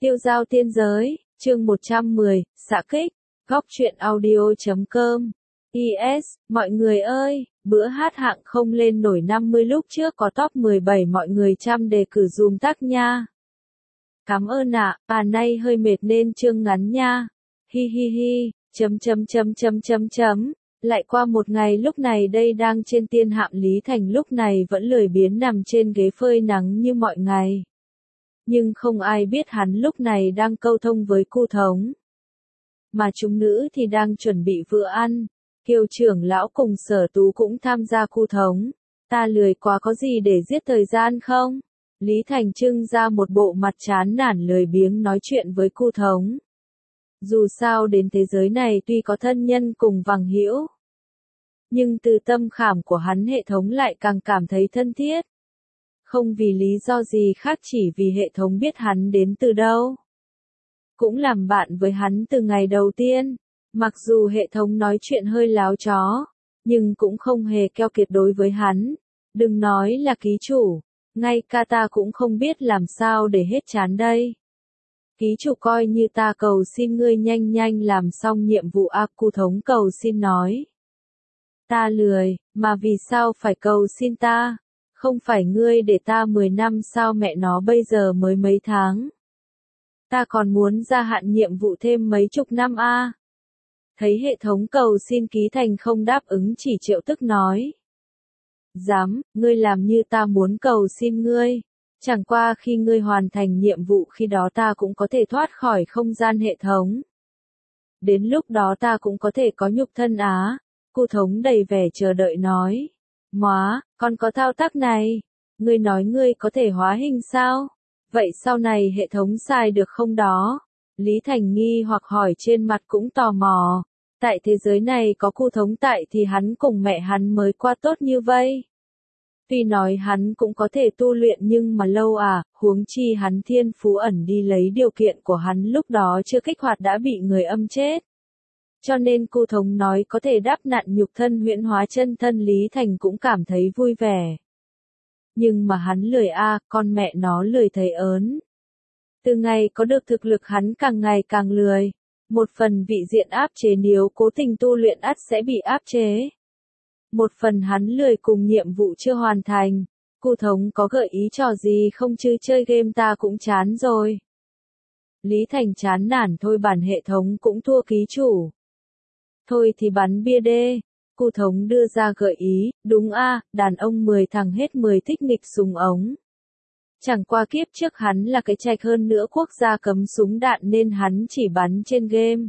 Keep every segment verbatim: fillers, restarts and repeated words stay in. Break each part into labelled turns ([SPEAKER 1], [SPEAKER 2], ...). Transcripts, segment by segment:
[SPEAKER 1] Tiêu giao tiên giới, chương một trăm mười, xạ kích, góc truyện audio chấm com. i ét, mọi người ơi, bữa hát hạng không lên nổi năm mươi lúc trước có top mười bảy mọi người chăm đề cử dùm tác nha. Cảm ơn ạ, à, nay hơi mệt nên chương ngắn nha. Hi hi hi, chấm chấm chấm chấm chấm chấm. Lại qua một ngày lúc này đây đang trên tiên hạm Lý Thành lúc này vẫn lười biếng nằm trên ghế phơi nắng như mọi ngày. Nhưng không ai biết hắn lúc này đang câu thông với cu thống. Mà chúng nữ thì đang chuẩn bị bữa ăn. Kiều trưởng lão cùng Sở Tú cũng tham gia cu thống. Ta lười quá có gì để giết thời gian không? Lý Thành trưng ra một bộ mặt chán nản lười biếng nói chuyện với cu thống. Dù sao đến thế giới này tuy có thân nhân cùng vằng hữu, nhưng từ tâm khảm của hắn hệ thống lại càng cảm thấy thân thiết. Không vì lý do gì khác chỉ vì hệ thống biết hắn đến từ đâu. Cũng làm bạn với hắn từ ngày đầu tiên. Mặc dù hệ thống nói chuyện hơi láo chó, nhưng cũng không hề keo kiệt đối với hắn. Đừng nói là ký chủ, ngay cả ta cũng không biết làm sao để hết chán đây. Ký chủ coi như ta cầu xin ngươi nhanh nhanh làm xong nhiệm vụ a. Cu thống cầu xin nói. Ta lười, mà vì sao phải cầu xin ta? Không phải ngươi để ta mười năm sao mẹ nó bây giờ mới mấy tháng. Ta còn muốn gia hạn nhiệm vụ thêm mấy chục năm a. À. Thấy hệ thống cầu xin Ký Thành không đáp ứng chỉ Triệu Tức nói. Dám, ngươi làm như ta muốn cầu xin ngươi. Chẳng qua khi ngươi hoàn thành nhiệm vụ khi đó ta cũng có thể thoát khỏi không gian hệ thống. Đến lúc đó ta cũng có thể có nhục thân á. Cu thống đầy vẻ chờ đợi nói. Móa, còn có thao tác này. Ngươi nói ngươi có thể hóa hình sao? Vậy sau này hệ thống xài được không đó? Lý Thành nghi hoặc hỏi trên mặt cũng tò mò. Tại thế giới này có cu thống tại thì hắn cùng mẹ hắn mới qua tốt như vậy. Tuy nói hắn cũng có thể tu luyện nhưng mà lâu à, huống chi hắn thiên phú ẩn đi lấy điều kiện của hắn lúc đó chưa kích hoạt đã bị người âm chết. Cho nên cu thống nói có thể đáp nạn nhục thân huyễn hóa chân thân Lý Thành cũng cảm thấy vui vẻ. Nhưng mà hắn lười a, à, con mẹ nó lười thấy ớn. Từ ngày có được thực lực hắn càng ngày càng lười. Một phần vị diện áp chế nếu cố tình tu luyện ắt sẽ bị áp chế. Một phần hắn lười cùng nhiệm vụ chưa hoàn thành. Cu thống có gợi ý trò gì không chứ chơi game ta cũng chán rồi. Lý Thành chán nản thôi bản hệ thống cũng thua ký chủ. Thôi thì bắn bia đê. Cu thống đưa ra gợi ý, đúng a, à, đàn ông mười thằng hết mười thích nghịch súng ống. Chẳng qua kiếp trước hắn là cái trạch hơn nữa quốc gia cấm súng đạn nên hắn chỉ bắn trên game.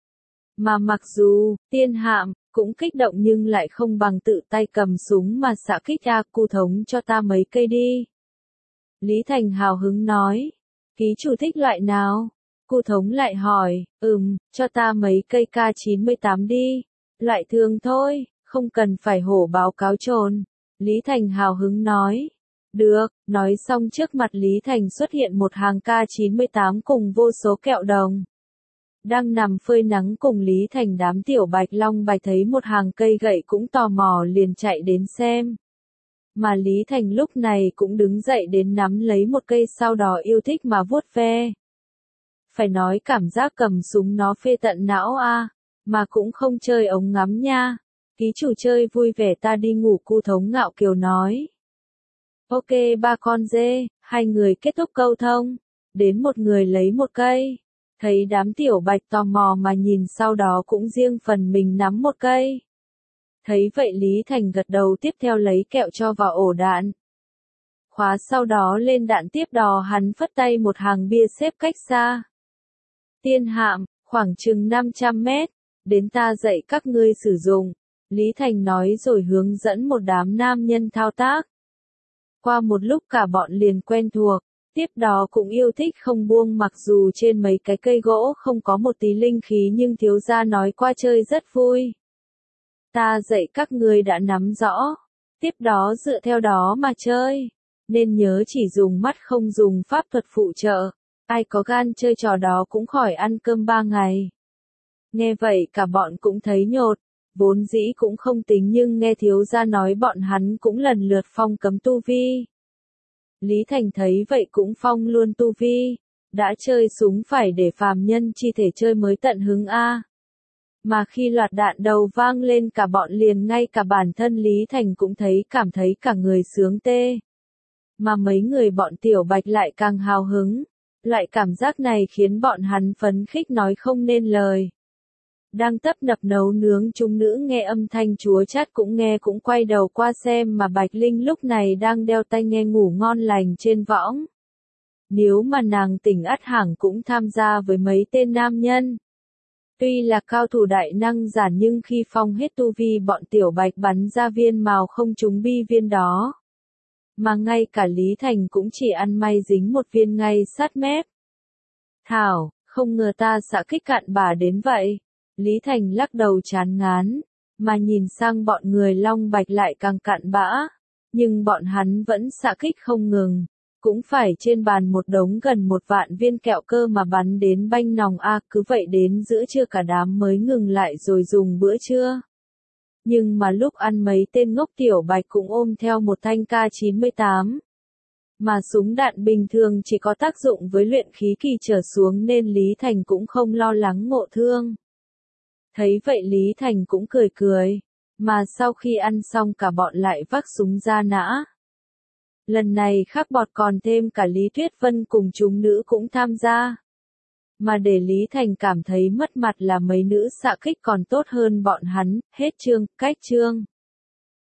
[SPEAKER 1] Mà mặc dù, tiên hạm, cũng kích động nhưng lại không bằng tự tay cầm súng mà xạ kích a. Cu thống cho ta mấy cây đi. Lý Thành hào hứng nói. Ký chủ thích loại nào? Cu thống lại hỏi, ừm, cho ta mấy cây K chín mươi tám đi. Loại thường thôi, không cần phải hổ báo cáo trồn. Lý Thành hào hứng nói. Được, nói xong trước mặt Lý Thành xuất hiện một hàng K chín mươi tám cùng vô số kẹo đồng. Đang nằm phơi nắng cùng Lý Thành đám tiểu bạch long bạch thấy một hàng cây gậy cũng tò mò liền chạy đến xem. Mà Lý Thành lúc này cũng đứng dậy đến nắm lấy một cây sau đó yêu thích mà vuốt ve. Phải nói cảm giác cầm súng nó phê tận não a, à, mà cũng không chơi ống ngắm nha. Ký chủ chơi vui vẻ ta đi ngủ. Cu thống ngạo kiều nói. Ok ba con dê, hai người kết thúc câu thông. Đến một người lấy một cây. Thấy đám tiểu bạch tò mò mà nhìn sau đó cũng riêng phần mình nắm một cây. Thấy vậy Lý Thành gật đầu tiếp theo lấy kẹo cho vào ổ đạn. Khóa sau đó lên đạn tiếp đó hắn phất tay một hàng bia xếp cách xa. Tiên hạm, khoảng chừng năm trăm mét, đến ta dạy các ngươi sử dụng. Lý Thành nói rồi hướng dẫn một đám nam nhân thao tác. Qua một lúc cả bọn liền quen thuộc, tiếp đó cũng yêu thích không buông mặc dù trên mấy cái cây gỗ không có một tí linh khí nhưng thiếu gia nói qua chơi rất vui. Ta dạy các ngươi đã nắm rõ, tiếp đó dựa theo đó mà chơi, nên nhớ chỉ dùng mắt không dùng pháp thuật phụ trợ, ai có gan chơi trò đó cũng khỏi ăn cơm ba ngày. Nghe vậy cả bọn cũng thấy nhột, vốn dĩ cũng không tính nhưng nghe thiếu gia nói bọn hắn cũng lần lượt phong cấm tu vi. Lý Thành thấy vậy cũng phong luôn tu vi, Đã chơi súng phải để phàm nhân chi thể chơi mới tận hứng a. Mà khi loạt đạn đầu vang lên cả bọn liền ngay cả bản thân Lý Thành cũng thấy cảm thấy cả người sướng tê. Mà mấy người bọn Tiểu Bạch lại càng hào hứng. Loại cảm giác này khiến bọn hắn phấn khích nói không nên lời. Đang tấp nập nấu nướng chúng nữ nghe âm thanh chúa chát cũng nghe cũng quay đầu qua xem mà Bạch Linh lúc này đang đeo tai nghe ngủ ngon lành trên võng. Nếu mà nàng tỉnh ắt hẳn cũng tham gia với mấy tên nam nhân. Tuy là cao thủ đại năng giả nhưng khi phong hết tu vi bọn Tiểu Bạch bắn ra viên màu không trúng bi viên đó. Mà ngay cả Lý Thành cũng chỉ ăn may dính một viên ngay sát mép. Thảo, không ngờ ta xạ kích cạn bả đến vậy. Lý Thành lắc đầu chán ngán, mà nhìn sang bọn người Long Bạch lại càng cạn bã. Nhưng bọn hắn vẫn xạ kích không ngừng. Cũng phải trên bàn một đống gần một vạn viên kẹo cơ mà bắn đến banh nòng a, cứ vậy đến giữa trưa cả đám mới ngừng lại rồi dùng bữa trưa. Nhưng mà lúc ăn mấy tên ngốc Tiểu Bạch cũng ôm theo một thanh K chín mươi tám. Mà súng đạn bình thường chỉ có tác dụng với luyện khí kỳ trở xuống nên Lý Thành cũng không lo lắng ngộ thương. Thấy vậy Lý Thành cũng cười cười, mà sau khi ăn xong cả bọn lại vác súng ra nã. Lần này khác bọt còn thêm cả Lý Tuyết Vân cùng chúng nữ cũng tham gia. Mà để Lý Thành cảm thấy mất mặt là mấy nữ xạ kích còn tốt hơn bọn hắn, hết chương, cách chương.